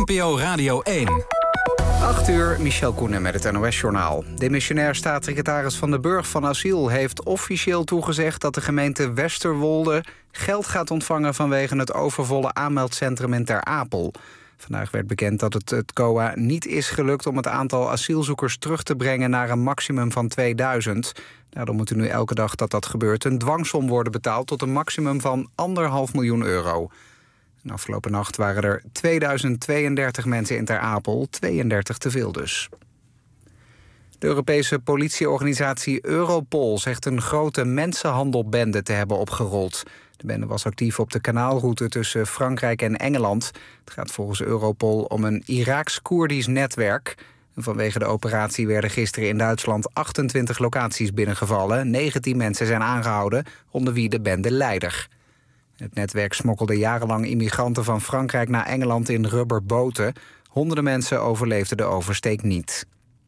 NPO Radio 1. 8 uur, Michel Koenen met het NOS-journaal. Demissionair staatssecretaris Van den Burg van Asiel heeft officieel toegezegd dat de gemeente Westerwolde geld gaat ontvangen vanwege het overvolle aanmeldcentrum in Ter Apel. Vandaag werd bekend dat het COA niet is gelukt om het aantal asielzoekers terug te brengen naar een maximum van 2000. Daardoor moet er nu elke dag dat gebeurt een dwangsom worden betaald tot een maximum van €1,5 miljoen. En afgelopen nacht waren er 2032 mensen in Ter Apel, 32 te veel dus. De Europese politieorganisatie Europol zegt een grote mensenhandelbende te hebben opgerold. De bende was actief op de kanaalroute tussen Frankrijk en Engeland. Het gaat volgens Europol om een Iraaks-Koerdisch netwerk. En vanwege de operatie werden gisteren in Duitsland 28 locaties binnengevallen. 19 mensen zijn aangehouden, onder wie de bendeleider. Het netwerk smokkelde jarenlang immigranten van Frankrijk naar Engeland in rubberboten. Honderden mensen overleefden de oversteek niet.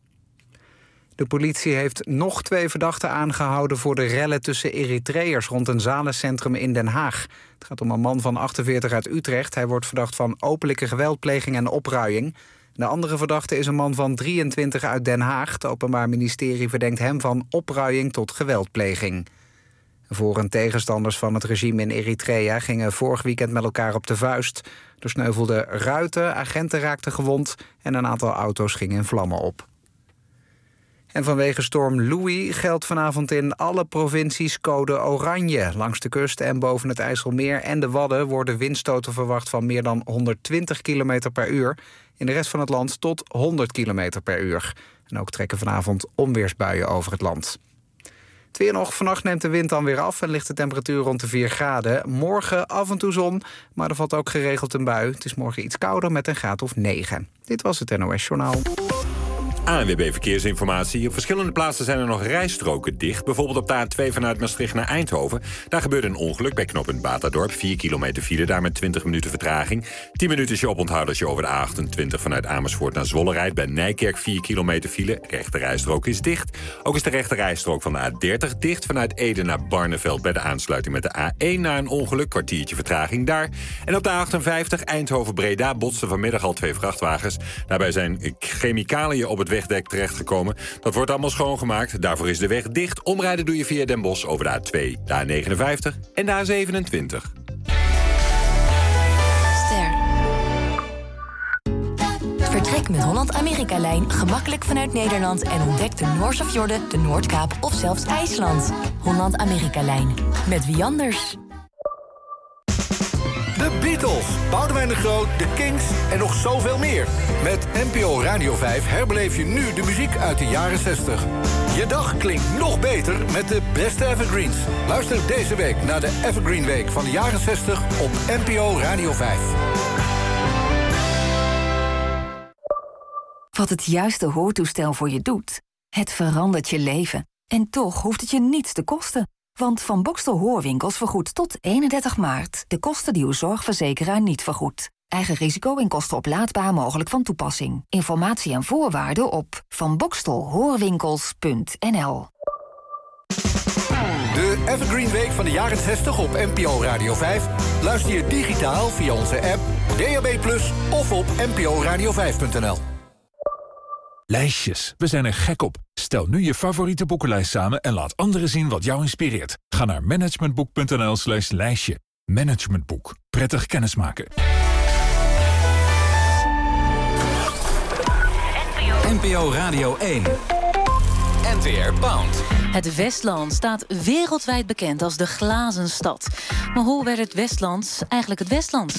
De politie heeft nog 2 verdachten aangehouden voor de rellen tussen Eritreërs rond een zalencentrum in Den Haag. Het gaat om een man van 48 uit Utrecht. Hij wordt verdacht van openlijke geweldpleging en opruiing. De andere verdachte is een man van 23 uit Den Haag. Het Openbaar Ministerie verdenkt hem van opruiing tot geweldpleging. Voor- en tegenstanders van het regime in Eritrea gingen vorig weekend met elkaar op de vuist. Er sneuvelden ruiten, agenten raakten gewond en een aantal auto's gingen in vlammen op. En vanwege storm Louis geldt vanavond in alle provincies code oranje. Langs de kust en boven het IJsselmeer en de Wadden worden windstoten verwacht van meer dan 120 km per uur. In de rest van het land tot 100 km per uur. En ook trekken vanavond onweersbuien over het land. Het weer nog. Vannacht neemt de wind dan weer af en ligt de temperatuur rond de 4 graden. Morgen af en toe zon, maar er valt ook geregeld een bui. Het is morgen iets kouder met een graad of 9. Dit was het NOS Journaal. ANWB Verkeersinformatie. Op verschillende plaatsen zijn er nog rijstroken dicht. Bijvoorbeeld op de A2 vanuit Maastricht naar Eindhoven. Daar gebeurde een ongeluk bij knooppunt Batadorp. 4 kilometer file, daar met 20 minuten vertraging. 10 minuten is je oponthoud als je over de A28 vanuit Amersfoort naar Zwolle rijdt. Bij Nijkerk 4 kilometer file. Rechte rijstrook is dicht. Ook is de rechte rijstrook van de A30 dicht. Vanuit Ede naar Barneveld bij de aansluiting met de A1 na een ongeluk. Kwartiertje vertraging daar. En op de A58 Eindhoven-Breda botsten vanmiddag al 2 vrachtwagens. Daarbij zijn chemicaliën op het wegdek terechtgekomen. Dat wordt allemaal schoongemaakt. Daarvoor is de weg dicht. Omrijden doe je via Den Bosch over de A2, de A59 en de A27. Vertrek met Holland-Amerika-lijn gemakkelijk vanuit Nederland en ontdek de Noorse fjorden, de Noordkaap of zelfs IJsland. Holland-Amerika-lijn. Met wie anders? De Beatles, Boudewijn de Groot, de Kings en nog zoveel meer. Met NPO Radio 5 herbeleef je nu de muziek uit de jaren 60. Je dag klinkt nog beter met de beste evergreens. Luister deze week naar de Evergreen Week van de jaren 60 op NPO Radio 5. Wat het juiste hoortoestel voor je doet, het verandert je leven. En toch hoeft het je niets te kosten. Want Van Boxtel Hoorwinkels vergoedt tot 31 maart... de kosten die uw zorgverzekeraar niet vergoedt. Eigen risico en kosten oplaadbaar mogelijk van toepassing. Informatie en voorwaarden op vanboxtelhoorwinkels.nl. De Evergreen Week van de jaren 60 op NPO Radio 5... luister je digitaal via onze app, DAB+, of op nporadio5.nl. Lijstjes. We zijn er gek op. Stel nu je favoriete boekenlijst samen en laat anderen zien wat jou inspireert. Ga naar managementboek.nl/lijstje. Managementboek. Prettig kennismaken. NPO Radio 1. NTR Pound. Het Westland staat wereldwijd bekend als de glazen stad. Maar hoe werd het Westland eigenlijk het Westland?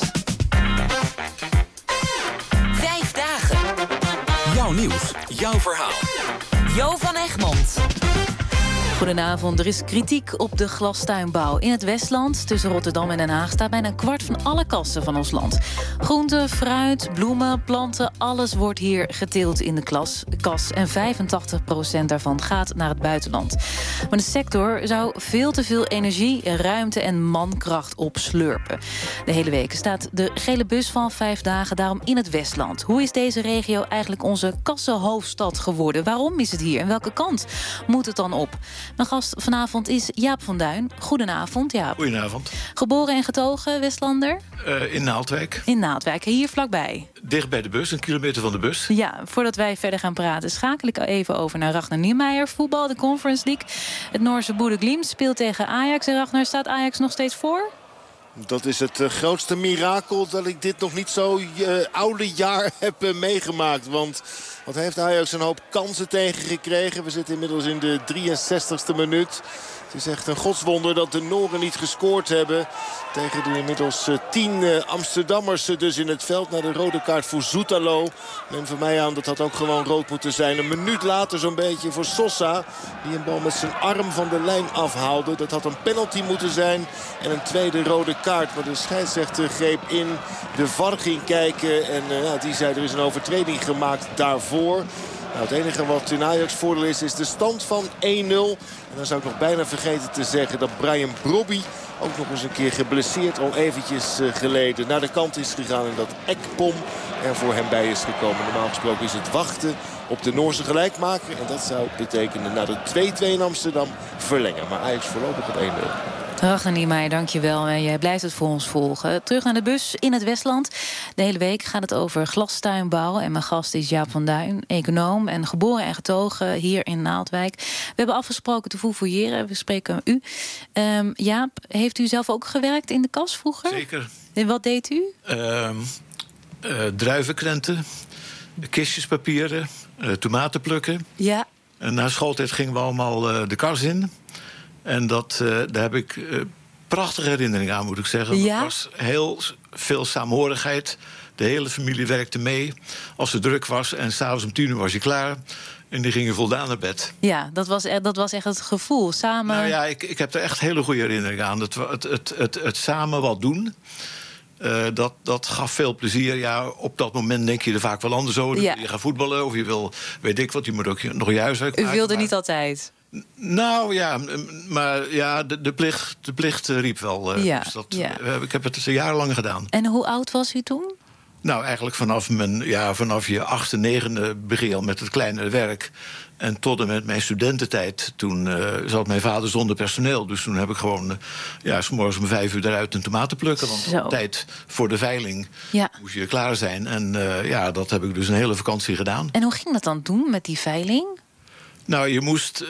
5 dagen. Jouw nieuws, jouw verhaal. Jo van Egmond. Goedenavond, er is kritiek op de glastuinbouw. In het Westland, tussen Rotterdam en Den Haag, staat bijna een kwart van alle kassen van ons land. Groenten, fruit, bloemen, planten, alles wordt hier geteeld in de kas. En 85% daarvan gaat naar het buitenland. Maar de sector zou veel te veel energie, ruimte en mankracht opslurpen. De hele week staat de gele bus van 5 dagen daarom in het Westland. Hoe is deze regio eigenlijk onze kassenhoofdstad geworden? Waarom is het hier en welke kant moet het dan op? Mijn gast vanavond is Jaap van Duin. Goedenavond, Jaap. Goedenavond. Geboren en getogen Westlander? In Naaldwijk. In Naaldwijk, hier vlakbij. Dicht bij de bus, 1 kilometer van de bus. Ja, voordat wij verder gaan praten, schakel ik even over naar Ragnar Niemeyer. Voetbal, de Conference League. Het Noorse Bodø Glimt speelt tegen Ajax. En Ragnar, staat Ajax nog steeds voor? Dat is het grootste mirakel dat ik dit nog niet zo oude jaar heb meegemaakt. Want wat heeft Ajax een hoop kansen tegengekregen. We zitten inmiddels in de 63ste minuut. Het is echt een godswonder dat de Noren niet gescoord hebben. Tegen de inmiddels 10 Amsterdammers dus in het veld. Na de rode kaart voor Zoetalo. Neem van mij aan dat dat ook gewoon rood moeten zijn. Een minuut later zo'n beetje voor Sosa. Die een bal met zijn arm van de lijn afhaalde. Dat had een penalty moeten zijn. En een tweede rode kaart. Maar de scheidsrechter greep in. De VAR ging kijken. En die zei er is een overtreding gemaakt daarvoor. Nou, het enige wat in Ajax voordeel is de stand van 1-0. En dan zou ik nog bijna vergeten te zeggen dat Brian Brobby ook nog eens een keer geblesseerd al eventjes geleden naar de kant is gegaan. En dat Ekpom er voor hem bij is gekomen. Normaal gesproken is het wachten op de Noorse gelijkmaker. En dat zou betekenen na de 2-2 in Amsterdam verlengen. Maar Ajax voorlopig op 1-0. Ragnar Niemeyer, dankjewel. Jij blijft het voor ons volgen. Terug naar de bus in het Westland. De hele week gaat het over glastuinbouw. En mijn gast is Jaap van Duin, econoom en geboren en getogen hier in Naaldwijk. We hebben afgesproken te fouilleren. We spreken u. Jaap, heeft u zelf ook gewerkt in de kas vroeger? Zeker. En wat deed u? Druivenkrenten, kistjespapieren, tomaten plukken. Ja. En na schooltijd gingen we allemaal de kas in. En daar heb ik prachtige herinneringen aan, moet ik zeggen. Ja? Er was heel veel saamhorigheid. De hele familie werkte mee. Als het druk was en 's avonds om 10:00 was je klaar. En die gingen voldaan naar bed. Ja, dat was echt het gevoel. Samen... Nou ja, ik heb er echt hele goede herinneringen aan. Het samen wat doen. Dat gaf veel plezier. Ja, op dat moment denk je er vaak wel anders over. Ja. Je gaat voetballen of je wil, weet ik wat, je moet ook nog je huiswerk maken. U wilde niet altijd? Nou ja, maar ja, de plicht riep wel. Ja, dus ja. Ik heb het jarenlang gedaan. En hoe oud was u toen? Nou, eigenlijk vanaf je 8e, 9e begin je al met het kleinere werk. En tot en met mijn studententijd, toen zat mijn vader zonder personeel. Dus toen heb ik gewoon 's morgens om 5:00 eruit een tomaten plukken. Want op tijd voor de veiling moest je klaar zijn. En dat heb ik dus een hele vakantie gedaan. En hoe ging dat dan doen met die veiling? Nou, je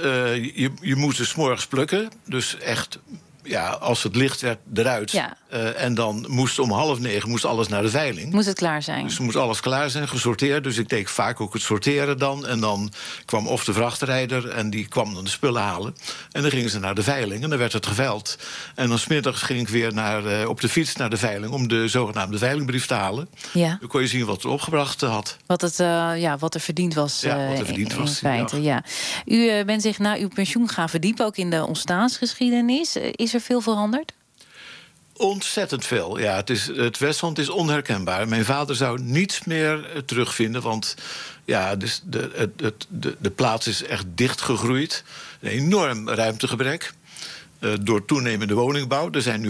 moest dus 's morgens plukken. Dus echt, als het licht werd, eruit. Ja. En dan moest om 8:30 alles naar de veiling. Moest het klaar zijn? Dus moest alles klaar zijn, gesorteerd. Dus ik deed vaak ook het sorteren dan. En dan kwam of de vrachtrijder en die kwam dan de spullen halen. En dan gingen ze naar de veiling en dan werd het geveild. En dan 's middags ging ik weer op de fiets naar de veiling om de zogenaamde veilingbrief te halen. Ja. Dan kon je zien wat het opgebracht had. Wat er verdiend was, wat er verdiend was, in feite. Ja. U bent zich na uw pensioen gaan verdiepen, ook in de ontstaansgeschiedenis. Is er veel veranderd? Ontzettend veel. Ja, het Westland is onherkenbaar. Mijn vader zou niets meer terugvinden, want dus de plaats is echt dichtgegroeid. Een enorm ruimtegebrek. Door toenemende woningbouw. Er zijn nu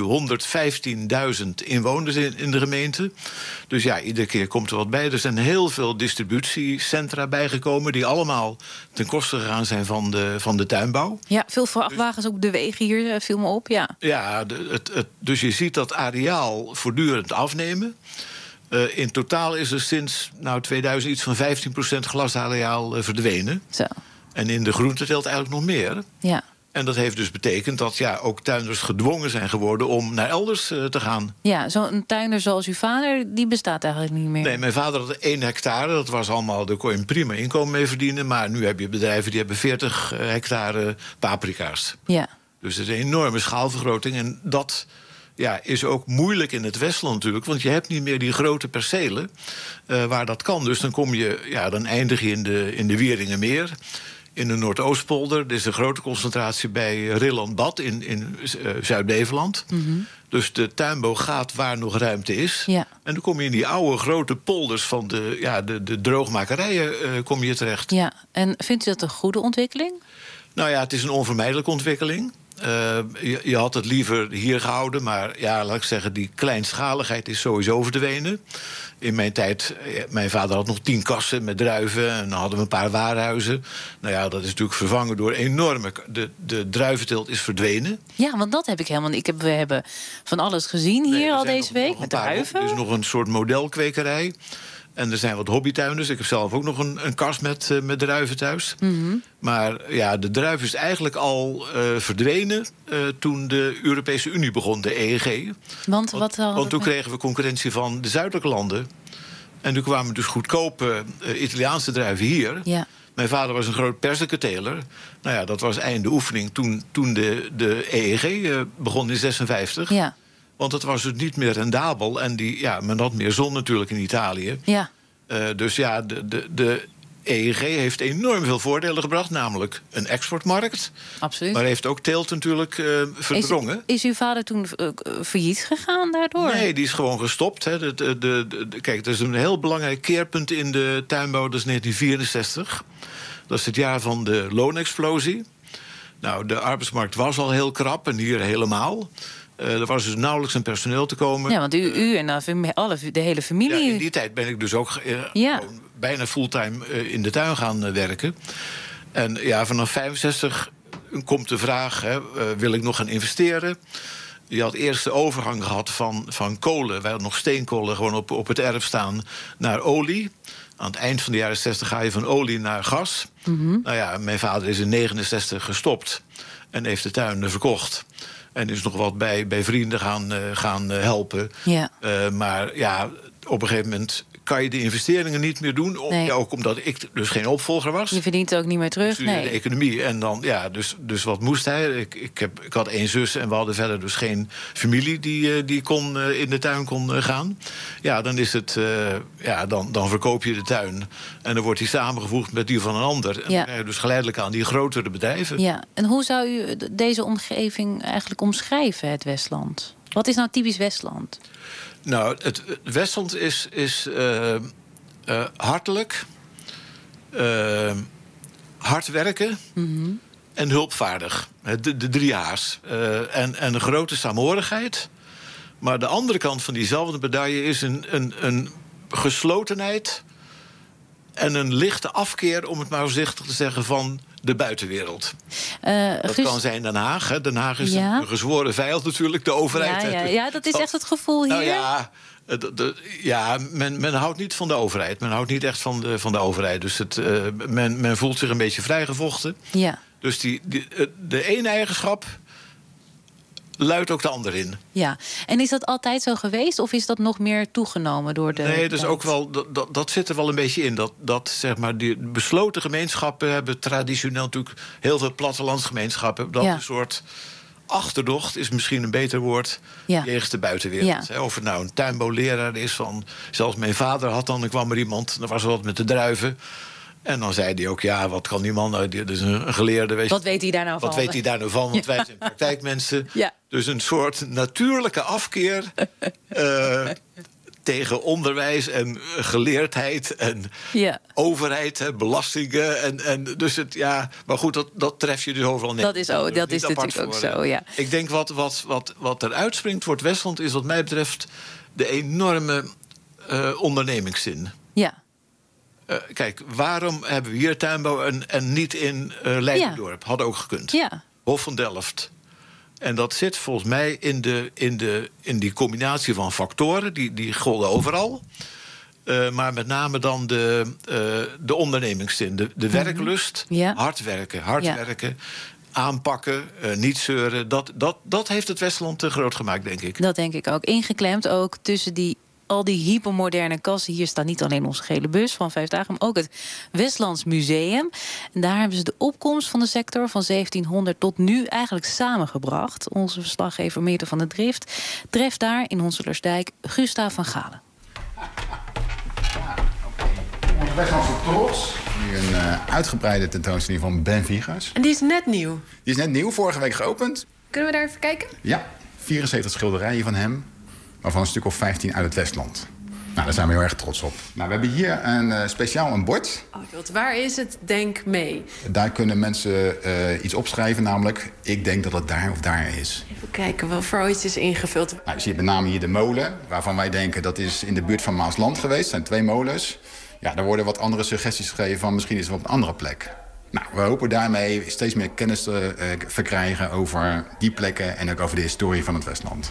115.000 inwoners in de gemeente. Dus iedere keer komt er wat bij. Er zijn heel veel distributiecentra bijgekomen die allemaal ten koste gegaan zijn van de tuinbouw. Ja, veel vrachtwagens op de wegen hier, viel me op. Ja, dus je ziet dat areaal voortdurend afnemen. In totaal is er sinds 2000 iets van 15% glasareaal verdwenen. Zo. En in de groenteteelt eigenlijk nog meer. Ja. En dat heeft dus betekend dat ook tuinders gedwongen zijn geworden om naar elders te gaan. Ja, zo'n tuinder zoals uw vader, die bestaat eigenlijk niet meer. Nee, mijn vader had 1 hectare. Dat was allemaal, daar kon je een prima inkomen mee verdienen. Maar nu heb je bedrijven die hebben 40 hectare paprika's. Ja. Dus het is een enorme schaalvergroting. En dat is ook moeilijk in het Westland natuurlijk. Want je hebt niet meer die grote percelen waar dat kan. Dus dan dan eindig je in de Wieringermeer. In de Noordoostpolder. Er is een grote concentratie bij Rillandbad in Zuid-Beveland. Mm-hmm. Dus de tuinbouw gaat waar nog ruimte is. Ja. En dan kom je in die oude grote polders van de droogmakerijen kom je terecht. Ja, en vindt u dat een goede ontwikkeling? Nou ja, het is een onvermijdelijke ontwikkeling. je had het liever hier gehouden, maar ja, laat ik zeggen, die kleinschaligheid is sowieso verdwenen. In mijn tijd, mijn vader had nog 10 kassen met druiven en dan hadden we een paar warenhuizen. Nou ja, dat is natuurlijk vervangen door enorme... De druiventeelt is verdwenen. Ja, want dat heb ik helemaal niet. We hebben van alles gezien hier al deze week met druiven. Er is nog een soort modelkwekerij. En er zijn wat hobbytuinders. Ik heb zelf ook nog een kast met druiven thuis. Mm-hmm. Maar ja, de druif is eigenlijk al verdwenen toen de Europese Unie begon, de EEG. Want toen kregen we concurrentie van de zuidelijke landen. En toen kwamen dus goedkope Italiaanse druiven hier. Ja. Mijn vader was een groot perzikenteler. Nou ja, dat was einde oefening toen de EEG begon in 1956. Ja. Want het was dus niet meer rendabel. En men had meer zon natuurlijk in Italië. Ja. Dus ja, de EEG heeft enorm veel voordelen gebracht. Namelijk een exportmarkt. Absoluut. Maar heeft ook teelt natuurlijk verdrongen. Is uw vader toen failliet gegaan daardoor? Nee, die is gewoon gestopt. Hè. Kijk, er is een heel belangrijk keerpunt in de tuinbouw. Dat is 1964. Dat is het jaar van de loonexplosie. Nou, de arbeidsmarkt was al heel krap en hier helemaal. Er was dus nauwelijks een personeel te komen. Ja, want u en de hele familie... Ja, in die tijd ben ik dus ook bijna fulltime in de tuin gaan werken. En ja, vanaf 65 komt de vraag, wil ik nog gaan investeren? Je had eerst de overgang gehad van kolen. Wij hadden nog steenkolen gewoon op het erf staan naar olie. Aan het eind van de jaren 60 ga je van olie naar gas. Mm-hmm. Nou ja, mijn vader is in 69 gestopt en heeft de tuin verkocht. En is nog wat bij vrienden gaan helpen. Ja. Maar ja, op een gegeven moment kan je de investeringen niet meer doen. Nee. Ja, ook omdat ik dus geen opvolger was. Je verdient ook niet meer terug. De economie. En dan, ja, dus wat moest hij? Ik had 1 zus en we hadden verder dus geen familie die kon in de tuin kon gaan. Ja, dan is het, dan verkoop je de tuin. En dan wordt die samengevoegd met die van een ander. En dan krijg je dus geleidelijk aan die grotere bedrijven. Ja, en hoe zou u deze omgeving eigenlijk omschrijven, het Westland? Wat is nou typisch Westland? Nou, het Westland is hartelijk, hard werken en hulpvaardig. De 3 H's. En een grote saamhorigheid. Maar de andere kant van diezelfde medaille is een geslotenheid en een lichte afkeer, om het maar voorzichtig te zeggen, van de buitenwereld. Dat kan zijn Den Haag. Hè. Den Haag is een gezworen vijand natuurlijk, de overheid. Ja, dat is echt het gevoel hier. Nou ja, men houdt niet van de overheid. Men houdt niet echt van de overheid. Dus men voelt zich een beetje vrijgevochten. Ja. Dus de ene eigenschap luidt ook de ander in. Ja, en is dat altijd zo geweest of is dat nog meer toegenomen door de... Nee, dus ook wel, dat zit er wel een beetje in. Dat zeg maar, die besloten gemeenschappen hebben traditioneel natuurlijk heel veel plattelandsgemeenschappen. Dat een soort achterdocht is misschien een beter woord jegens de buitenwereld. Ja. Of het nou een tuinbouwleraar is van... Zelfs mijn vader had dan kwam er iemand, er was er wat met de druiven. En dan zei hij ook, wat kan die man nou? Dit is een geleerde. Wat weet hij daar nou van? Wat weet hij daar nou van? Want wij zijn praktijkmensen. Ja. Dus een soort natuurlijke afkeer tegen onderwijs en geleerdheid en overheid, belastingen. En dus maar goed, dat tref je dus overal neer. Dat is natuurlijk ook zo, ja. Ik denk wat er uitspringt voor het Westland is wat mij betreft de enorme ondernemingszin. Ja. Kijk, waarom hebben we hier tuinbouw en niet in Leidendorp? Had ook gekund. Ja. Hof van Delft. En dat zit volgens mij in die combinatie van factoren. Die golden overal. Maar met name dan de ondernemingszin. De werklust. Hard werken. Aanpakken, niet zeuren. Dat heeft het Westland groot gemaakt, denk ik. Dat denk ik ook. Ingeklemd ook tussen al die hypermoderne kassen. Hier staat niet alleen onze gele bus van 5 dagen... maar ook het Westlands Museum. En daar hebben ze de opkomst van de sector van 1700 tot nu eigenlijk samengebracht. Onze verslaggever Meerte van der Drift treft daar in Honselersdijk Gustav van Galen. Onze Westlandse trots. Nu een uitgebreide tentoonstelling van Ben Vigers. En die is net nieuw? Die is net nieuw, vorige week geopend. Kunnen we daar even kijken? Ja, 74 schilderijen van hem... waarvan een stuk of 15 uit het Westland. Nou, daar zijn we heel erg trots op. Nou, we hebben hier speciaal een bord. Waar is het Denk mee? Daar kunnen mensen iets opschrijven, namelijk ik denk dat het daar of daar is. Even kijken, wat voor iets is ingevuld? Nou, je ziet met name hier de molen, waarvan wij denken dat is in de buurt van Maasland geweest. Het zijn 2 molens. Ja, daar worden wat andere suggesties gegeven van misschien is het op een andere plek. Nou, we hopen daarmee steeds meer kennis te verkrijgen over die plekken en ook over de historie van het Westland.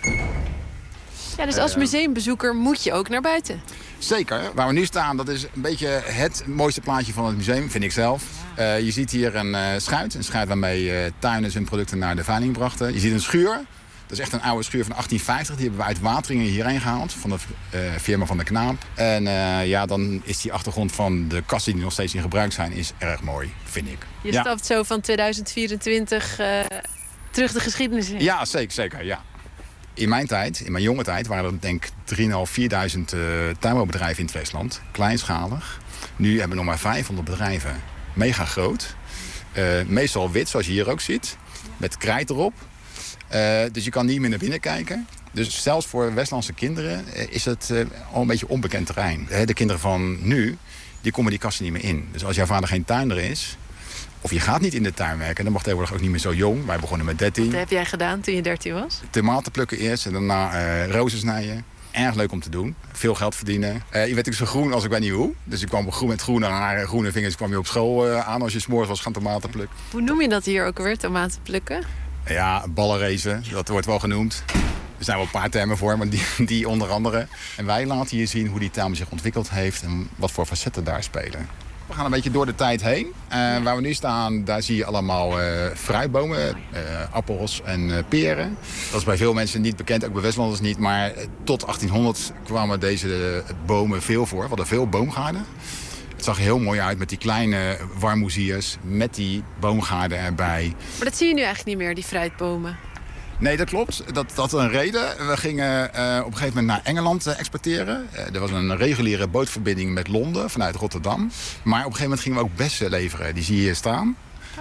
Ja, dus als museumbezoeker moet je ook naar buiten. Zeker. Waar we nu staan, dat is een beetje het mooiste plaatje van het museum, vind ik zelf. Je ziet hier een schuit waarmee tuinders hun producten naar de veiling brachten. Je ziet een schuur. Dat is echt een oude schuur van 1850. Die hebben we uit Wateringen hierheen gehaald, van de firma Van der Knaap. En dan is die achtergrond van de kassen die nog steeds in gebruik zijn, is erg mooi, vind ik. Je stapt zo van 2024 terug de geschiedenis in. Ja, zeker, ja. In mijn jonge tijd, waren er denk ik 3.500, 4.000 tuinbouwbedrijven in het Westland. Kleinschalig. Nu hebben we nog maar 500 bedrijven. Mega groot. Meestal wit, zoals je hier ook ziet. Met krijt erop. Dus je kan niet meer naar binnen kijken. Dus zelfs voor Westlandse kinderen is het al een beetje onbekend terrein. De kinderen van nu, die komen die kassen niet meer in. Dus als jouw vader geen tuinder is, of je gaat niet in de tuin werken, dan mag tegenwoordig ook niet meer zo jong. Wij begonnen met 13. Wat heb jij gedaan toen je 13 was? Tomaten plukken eerst en daarna rozen snijden. Erg leuk om te doen. Veel geld verdienen. Je werd natuurlijk zo groen als ik weet niet hoe. Dus je kwam met groene haren, groene vingers kwam je op school aan als je 's morgens was gaan tomaten plukken. Hoe noem je dat hier ook weer, tomaten plukken? Ja, ballenracen, dat wordt wel genoemd. Er zijn wel een paar termen voor, maar die onder andere. En wij laten hier zien hoe die tuin zich ontwikkeld heeft en wat voor facetten daar spelen. We gaan een beetje door de tijd heen. Waar we nu staan, daar zie je allemaal fruitbomen, appels en peren. Dat is bij veel mensen niet bekend, ook bij Westlanders niet. Maar tot 1800 kwamen deze bomen veel voor. We hadden veel boomgaarden. Het zag er heel mooi uit met die kleine warmhoeziers, met die boomgaarden erbij. Maar dat zie je nu eigenlijk niet meer, die fruitbomen. Nee, dat klopt. Dat had een reden. We gingen op een gegeven moment naar Engeland exporteren. Er was een reguliere bootverbinding met Londen vanuit Rotterdam. Maar op een gegeven moment gingen we ook bessen leveren. Die zie je hier staan.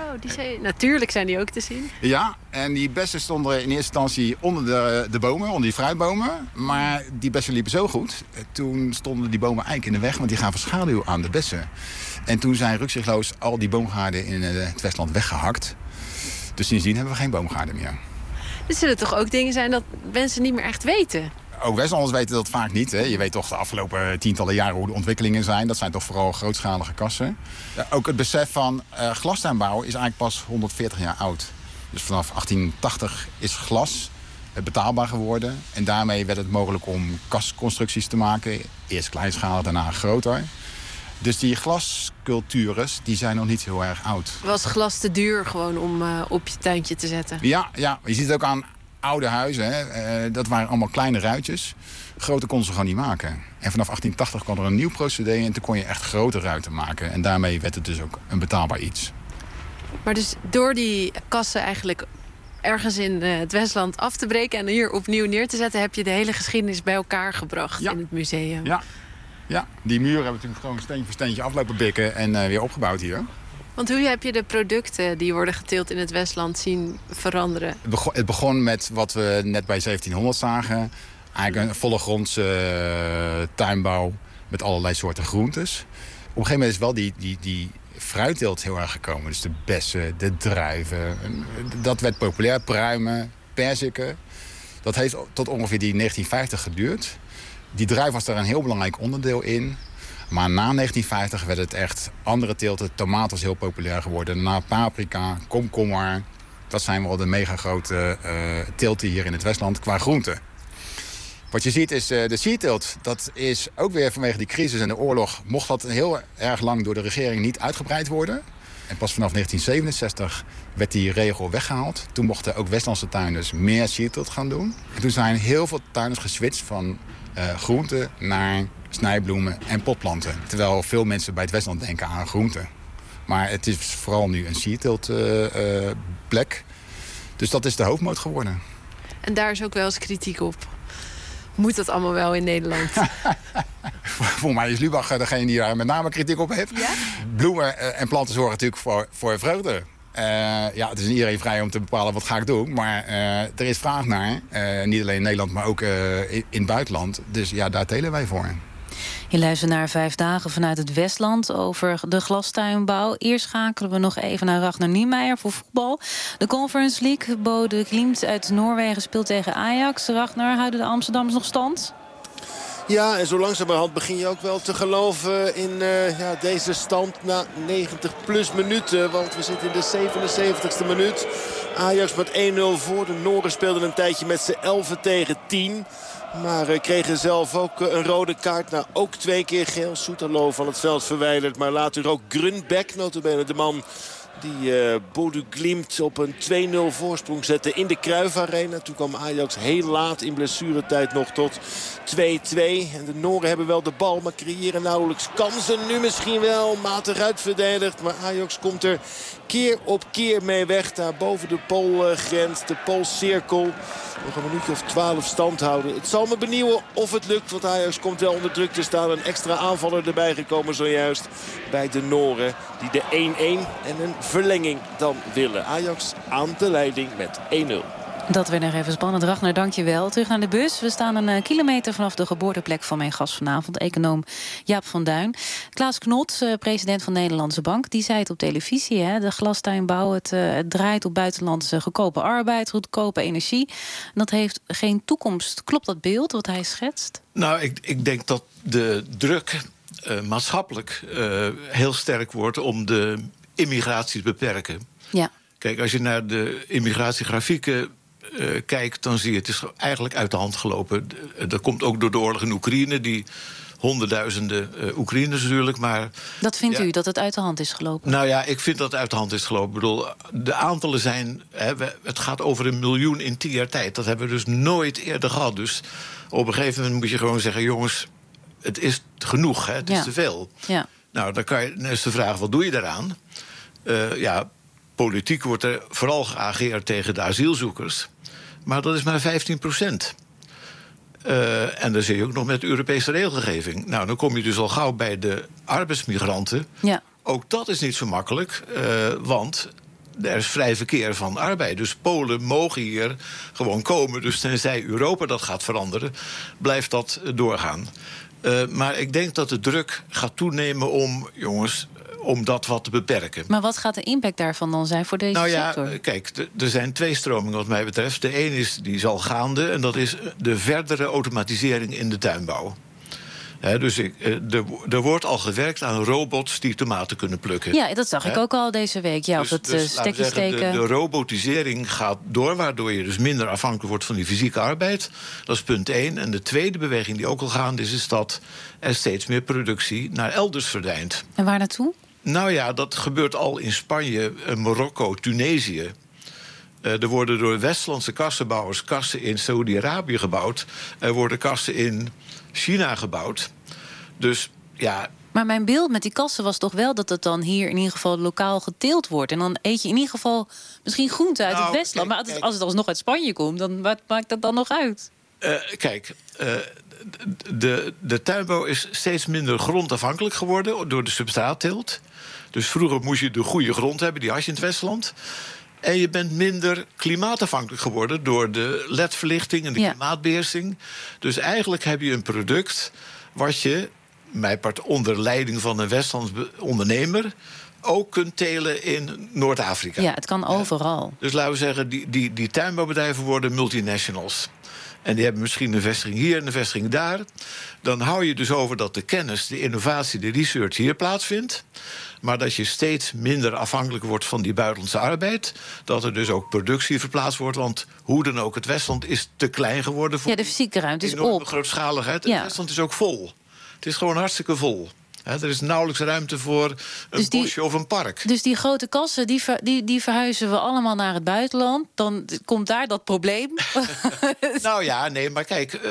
Oh, natuurlijk zijn die ook te zien. Ja, en die bessen stonden in eerste instantie onder de bomen, onder die fruitbomen. Maar die bessen liepen zo goed. Toen stonden die bomen eigenlijk in de weg, want die gaven schaduw aan de bessen. En toen zijn rukzichtloos al die boomgaarden in het Westland weggehakt. Dus sindsdien hebben we geen boomgaarden meer. Er zullen toch ook dingen zijn dat mensen niet meer echt weten? Ook Westlanders weten dat vaak niet. Hè. Je weet toch de afgelopen tientallen jaren hoe de ontwikkelingen zijn. Dat zijn toch vooral grootschalige kassen. Ook het besef van glastuinbouw is eigenlijk pas 140 jaar oud. Dus vanaf 1880 is glas betaalbaar geworden. En daarmee werd het mogelijk om kasconstructies te maken. Eerst kleinschalig, daarna groter. Dus die glascultures die zijn nog niet heel erg oud. Was glas te duur gewoon om op je tuintje te zetten? Ja, je ziet het ook aan oude huizen. Hè. Dat waren allemaal kleine ruitjes. Grote konden ze gewoon niet maken. En vanaf 1880 kwam er een nieuw procedé en toen kon je echt grote ruiten maken. En daarmee werd het dus ook een betaalbaar iets. Maar dus door die kassen eigenlijk ergens in het Westland af te breken en hier opnieuw neer te zetten, heb je de hele geschiedenis bij elkaar gebracht in het museum. Ja, die muren hebben we natuurlijk gewoon steentje voor steentje aflopen bikken en weer opgebouwd hier. Want hoe heb je de producten die worden geteeld in het Westland zien veranderen? Het begon met wat we net bij 1700 zagen. Eigenlijk een volle grondse tuinbouw met allerlei soorten groentes. Op een gegeven moment is wel die fruitteelt heel erg gekomen. Dus de bessen, de druiven, dat werd populair. Pruimen, perziken. Dat heeft tot ongeveer die 1950 geduurd. Die druif was daar een heel belangrijk onderdeel in. Maar na 1950 werd het echt andere teelten. Tomaat was heel populair geworden. Daarna paprika, komkommer. Dat zijn wel de mega grote teelten hier in het Westland qua groenten. Wat je ziet is de sierteelt. Dat is ook weer vanwege die crisis en de oorlog mocht dat heel erg lang door de regering niet uitgebreid worden. En pas vanaf 1967 werd die regel weggehaald. Toen mochten ook Westlandse tuinders meer sierteelt gaan doen. En toen zijn heel veel tuinders geswitcht van groenten naar snijbloemen en potplanten. Terwijl veel mensen bij het Westland denken aan groenten. Maar het is vooral nu een sierteeltplek. Dus dat is de hoofdmoot geworden. En daar is ook wel eens kritiek op. Moet dat allemaal wel in Nederland? Voor mij is Lubach degene die daar met name kritiek op heeft. Ja? Bloemen en planten zorgen natuurlijk voor vreugde. Het is iedereen vrij om te bepalen wat ga ik doen. Maar er is vraag naar. Niet alleen in Nederland, maar ook in het buitenland. Dus ja, daar telen wij voor. Je luistert naar 5 dagen vanuit het Westland over de glastuinbouw. Eerst schakelen we nog even naar Ragnar Niemeyer voor voetbal. De Conference League, Bodø Glimt uit Noorwegen speelt tegen Ajax. Ragnar, houden de Amsterdammers nog stand? Ja, en zo langzamerhand begin je ook wel te geloven in deze stand na 90 plus minuten. Want we zitten in de 77ste minuut. Ajax met 1-0 voor. De Noren speelden een tijdje met z'n 11 tegen 10. Maar kregen zelf ook een rode kaart. Nou, ook 2 keer geel. Soetalo van het veld verwijderd. Maar later ook Grunbeck, notabene de man die Bodø Glimt op een 2-0 voorsprong zette in de Cruijff Arena. Toen kwam Ajax heel laat in blessuretijd nog tot 2-2. En de Noren hebben wel de bal, maar creëren nauwelijks kansen. Nu misschien wel matig uitverdedigd. Maar Ajax komt er keer op keer mee weg. Daar boven de Poolgrens, de Poolcirkel. Nog een minuutje of 12 stand houden. Het zal me benieuwen of het lukt. Want Ajax komt wel onder druk te staan. Een extra aanvaller erbij gekomen zojuist bij de Noren. Die de 1-1 en een verlenging dan willen. Ajax aan de leiding met 1-0. Dat werd nog even spannend. Ragnar, dank je wel. Terug naar de bus. We staan een kilometer vanaf de geboorteplek van mijn gast vanavond, econoom Jaap van Duin. Klaas Knot, president van de Nederlandse Bank, die zei het op televisie. Hè, de glastuinbouw, het draait op buitenlandse goedkope arbeid, goedkope energie. En dat heeft geen toekomst. Klopt dat beeld wat hij schetst? Nou, ik denk dat de druk maatschappelijk heel sterk wordt om de immigratie te beperken. Ja. Kijk, als je naar de immigratiegrafieken kijkt, dan zie je het is eigenlijk uit de hand gelopen. Dat komt ook door de oorlog in Oekraïne, die honderdduizenden Oekraïners natuurlijk. Maar dat vindt u, dat het uit de hand is gelopen? Nou ja, ik vind dat het uit de hand is gelopen. Ik bedoel, de aantallen zijn, het gaat over 1 miljoen in 10 jaar tijd. Dat hebben we dus nooit eerder gehad. Dus op een gegeven moment moet je gewoon zeggen, jongens, het is genoeg, hè? Het is te veel. Ja. Nou, dan is de vraag, wat doe je daaraan? Politiek wordt er vooral geageerd tegen de asielzoekers. Maar dat is maar 15%. En dan zie je ook nog met de Europese regelgeving. Nou, dan kom je dus al gauw bij de arbeidsmigranten. Ja. Ook dat is niet zo makkelijk, want er is vrij verkeer van arbeid. Dus Polen mogen hier gewoon komen. Dus tenzij Europa dat gaat veranderen, blijft dat doorgaan. Maar ik denk dat de druk gaat toenemen om dat wat te beperken. Maar wat gaat de impact daarvan dan zijn voor deze sector? Kijk, er zijn 2 stromingen wat mij betreft. De een is, die zal gaande, en dat is de verdere automatisering in de tuinbouw. Dus er wordt al gewerkt aan robots die tomaten kunnen plukken. Ja, dat zag ik ook al deze week. Ja, dus, op het stekje steken. De robotisering gaat door, waardoor je dus minder afhankelijk wordt van die fysieke arbeid. Dat is punt 1. En de tweede beweging die ook al gaande is dat er steeds meer productie naar elders verdwijnt. En waar naartoe? Nou ja, dat gebeurt al in Spanje, Marokko, Tunesië. Er worden door Westlandse kassenbouwers kassen in Saudi-Arabië gebouwd. Er worden kassen in China gebouwd. Dus ja. Maar mijn beeld met die kassen was toch wel dat het dan hier in ieder geval lokaal geteeld wordt. En dan eet je in ieder geval misschien groenten uit het Westland. Maar als het alsnog uit Spanje komt, dan wat maakt dat dan nog uit? De tuinbouw is steeds minder grondafhankelijk geworden door de substraatteelt. Dus vroeger moest je de goede grond hebben, die had je in het Westland. En je bent minder klimaatafhankelijk geworden door de LED-verlichting en de klimaatbeheersing. Dus eigenlijk heb je een product wat je, mijpart onder leiding van een Westlands ondernemer, ook kunt telen in Noord-Afrika. Ja, het kan overal. Dus laten we zeggen, die tuinbouwbedrijven worden multinationals. En die hebben misschien een vestiging hier en een vestiging daar. Dan hou je dus over dat de kennis, de innovatie, de research hier plaatsvindt. Maar dat je steeds minder afhankelijk wordt van die buitenlandse arbeid. Dat er dus ook productie verplaatst wordt. Want hoe dan ook, het Westland is te klein geworden voor de fysieke ruimte is enorme op. grootschaligheid. Het Westland is ook vol. Het is gewoon hartstikke vol. Er is nauwelijks ruimte voor een bosje of een park. Dus die grote kassen, die verhuizen we allemaal naar het buitenland. Dan komt daar dat probleem. Nou ja, nee, maar kijk,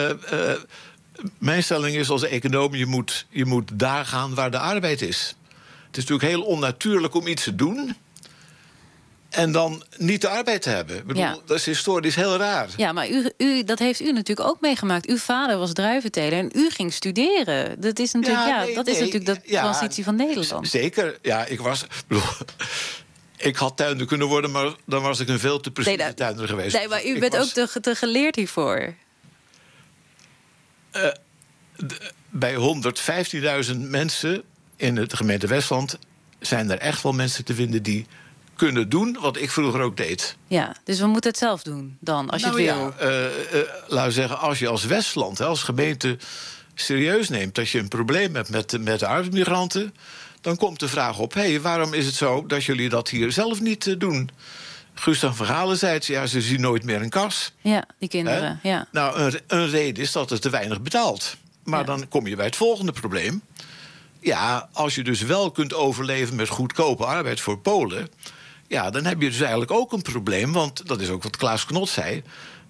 mijn stelling is als econoom, je moet daar gaan waar de arbeid is. Het is natuurlijk heel onnatuurlijk om iets te doen en dan niet de arbeid te hebben. Ik bedoel, dat is historisch heel raar. Ja, maar dat heeft u natuurlijk ook meegemaakt. Uw vader was druiventeler en u ging studeren. Dat is natuurlijk, is natuurlijk de transitie van Nederland. Zeker, ja, ik was. Ik had tuinder kunnen worden, maar dan was ik een veel te precieze tuinder geweest. Nee, maar u bent ook te geleerd hiervoor. Bij 115.000 mensen in de gemeente Westland zijn er echt wel mensen te vinden die kunnen doen wat ik vroeger ook deed. Ja, dus we moeten het zelf doen dan, als je het wil. Laten we zeggen, als je als Westland, als gemeente serieus neemt dat je een probleem hebt met de arbeidsmigranten, dan komt de vraag op, waarom is het zo dat jullie dat hier zelf niet doen? Gustav van Galen zei het, ze zien nooit meer een kas. Ja, die kinderen, ja. Nou, een reden is dat het te weinig betaalt. Maar dan kom je bij het volgende probleem. Ja, als je dus wel kunt overleven met goedkope arbeid voor Polen, ja, dan heb je dus eigenlijk ook een probleem, want dat is ook wat Klaas Knot zei.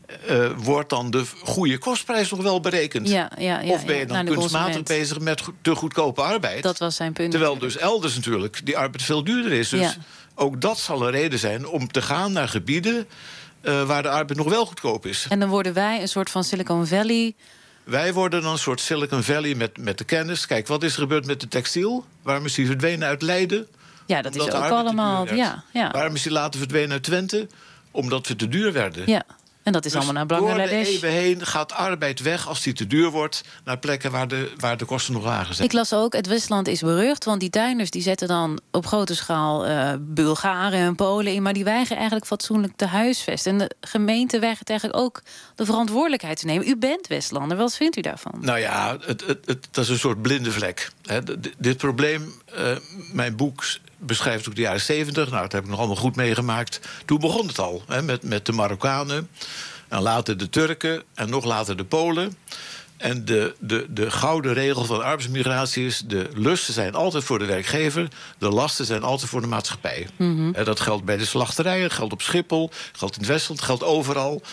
Wordt dan de goede kostprijs nog wel berekend? Of ben je dan kunstmatig bezig met te goedkope arbeid? Dat was zijn punt. Terwijl dus elders natuurlijk die arbeid veel duurder is. Dus ook dat zal een reden zijn om te gaan naar gebieden waar de arbeid nog wel goedkoop is. En dan worden wij een soort van Silicon Valley. Wij worden dan een soort Silicon Valley met de kennis. Kijk, wat is er gebeurd met de textiel? Waarom is die verdwenen uit Leiden? Ja, dat is ook allemaal. Ja. Waarom is die later verdwenen uit Twente? Omdat we te duur werden. Ja. En dat is allemaal naar Bangladesh. Door de eeuwen heen gaat arbeid weg als die te duur wordt naar plekken waar de kosten nog lager zijn. Ik las ook, het Westland is berucht, want die tuinders die zetten dan op grote schaal Bulgaren en Polen in, maar die weigeren eigenlijk fatsoenlijk te huisvesten. En de gemeente weigert eigenlijk ook de verantwoordelijkheid te nemen. U bent Westlander, wat vindt u daarvan? Nou ja, dat is een soort blinde vlek. Dit probleem, mijn boek beschrijft ook de jaren 70. Nou, dat heb ik nog allemaal goed meegemaakt. Toen begon het al, met de Marokkanen. En later de Turken en nog later de Polen. En de gouden regel van arbeidsmigratie is, de lusten zijn altijd voor de werkgever, de lasten zijn altijd voor de maatschappij. Dat geldt bij de slachterijen, geldt op Schiphol, geldt in het Westland, geldt overal.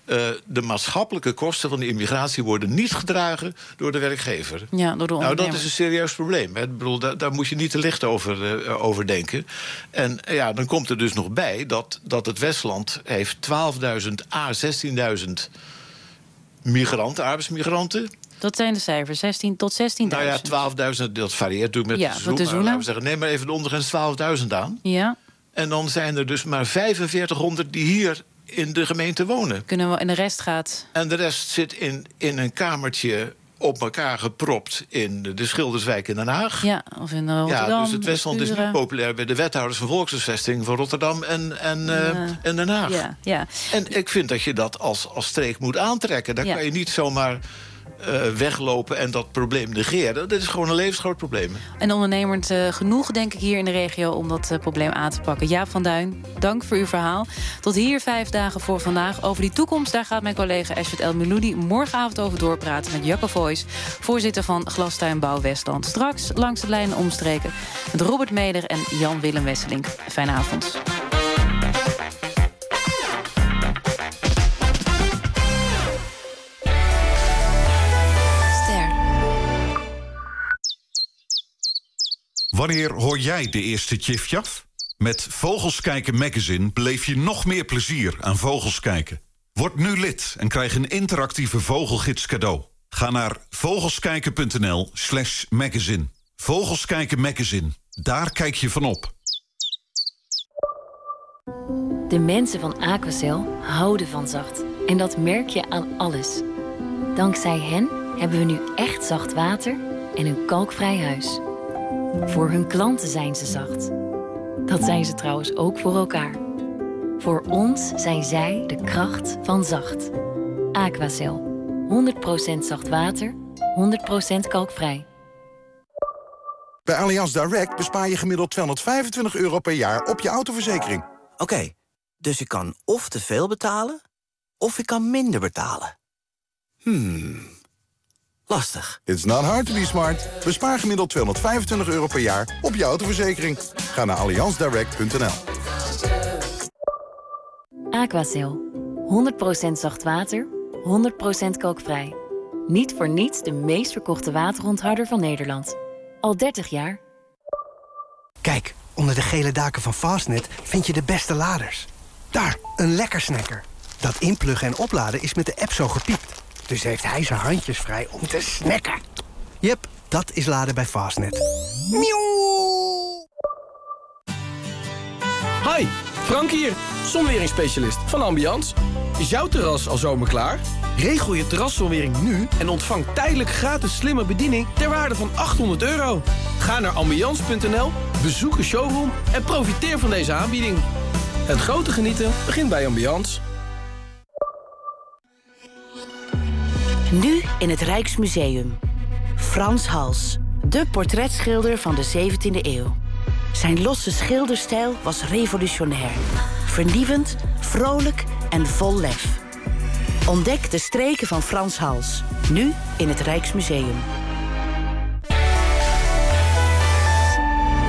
De maatschappelijke kosten van de immigratie worden niet gedragen door de werkgever. Ja, door de nou, dat is een serieus probleem. Ik bedoel, daar moet je niet te licht over denken. En ja, dan komt er dus nog bij dat het Westland heeft 12.000 à 16.000 migranten, arbeidsmigranten. Dat zijn de cijfers, 16 tot 16.000. Nou ja, 12.000, dat varieert natuurlijk met de seizoen. Laten we zeggen, neem maar even de ondergrens 12.000 aan. Ja. En dan zijn er dus maar 4500 die hier in de gemeente wonen. En de rest gaat? En de rest zit in een kamertje op elkaar gepropt in de Schilderswijk in Den Haag. Ja, of in Rotterdam. Ja, dus het Westland is niet populair bij de wethouders van volkshuisvesting van Rotterdam en Den Haag. Ja. En ik vind dat je dat als streek moet aantrekken. Daar kan je niet zomaar weglopen en dat probleem negeren. Dat is gewoon een levensgroot probleem. En ondernemend genoeg, denk ik, hier in de regio om dat probleem aan te pakken. Jaap van Duin, dank voor uw verhaal. Tot hier 5 dagen voor vandaag. Over die toekomst, daar gaat mijn collega Ashwet El Miloudi morgenavond over doorpraten met Jacco Voijs, voorzitter van Glastuinbouw Westland. Straks langs de lijnen omstreken met Robert Meder en Jan-Willem Wesselink. Fijne avond. Wanneer hoor jij de eerste tjifjaf? Met Vogels Kijken magazine beleef je nog meer plezier aan vogels kijken. Word nu lid en krijg een interactieve vogelgids cadeau. Ga naar vogelskijken.nl/magazine. Vogels Kijken magazine. Daar kijk je van op. De mensen van Aquacel houden van zacht. En dat merk je aan alles. Dankzij hen hebben we nu echt zacht water en een kalkvrij huis. Voor hun klanten zijn ze zacht. Dat zijn ze trouwens ook voor elkaar. Voor ons zijn zij de kracht van zacht. Aquacel. 100% zacht water, 100% kalkvrij. Bij Allianz Direct bespaar je gemiddeld €225 per jaar op je autoverzekering. Oké, dus ik kan of te veel betalen, of ik kan minder betalen. Lastig. It's not hard to be smart. Bespaar gemiddeld €225 per jaar op je autoverzekering. Ga naar allianzdirect.nl. Aquacel. 100% zacht water, 100% kalkvrij. Niet voor niets de meest verkochte waterontharder van Nederland. Al 30 jaar. Kijk, onder de gele daken van Fastnet vind je de beste laders. Daar, een lekker snacker. Dat inpluggen en opladen is met de app zo gepiept. Dus heeft hij zijn handjes vrij om te snacken. Jep, dat is laden bij Fastnet. Miauw! Hi, Frank hier, zonweringsspecialist van Ambiance. Is jouw terras al zomerklaar? Regel je terraszonwering nu en ontvang tijdelijk gratis slimme bediening ter waarde van €800. Ga naar ambiance.nl, bezoek een showroom en profiteer van deze aanbieding. Het grote genieten begint bij Ambiance. Nu in het Rijksmuseum. Frans Hals, de portretschilder van de 17e eeuw. Zijn losse schilderstijl was revolutionair. Vernieuwend, vrolijk en vol lef. Ontdek de streken van Frans Hals, nu in het Rijksmuseum.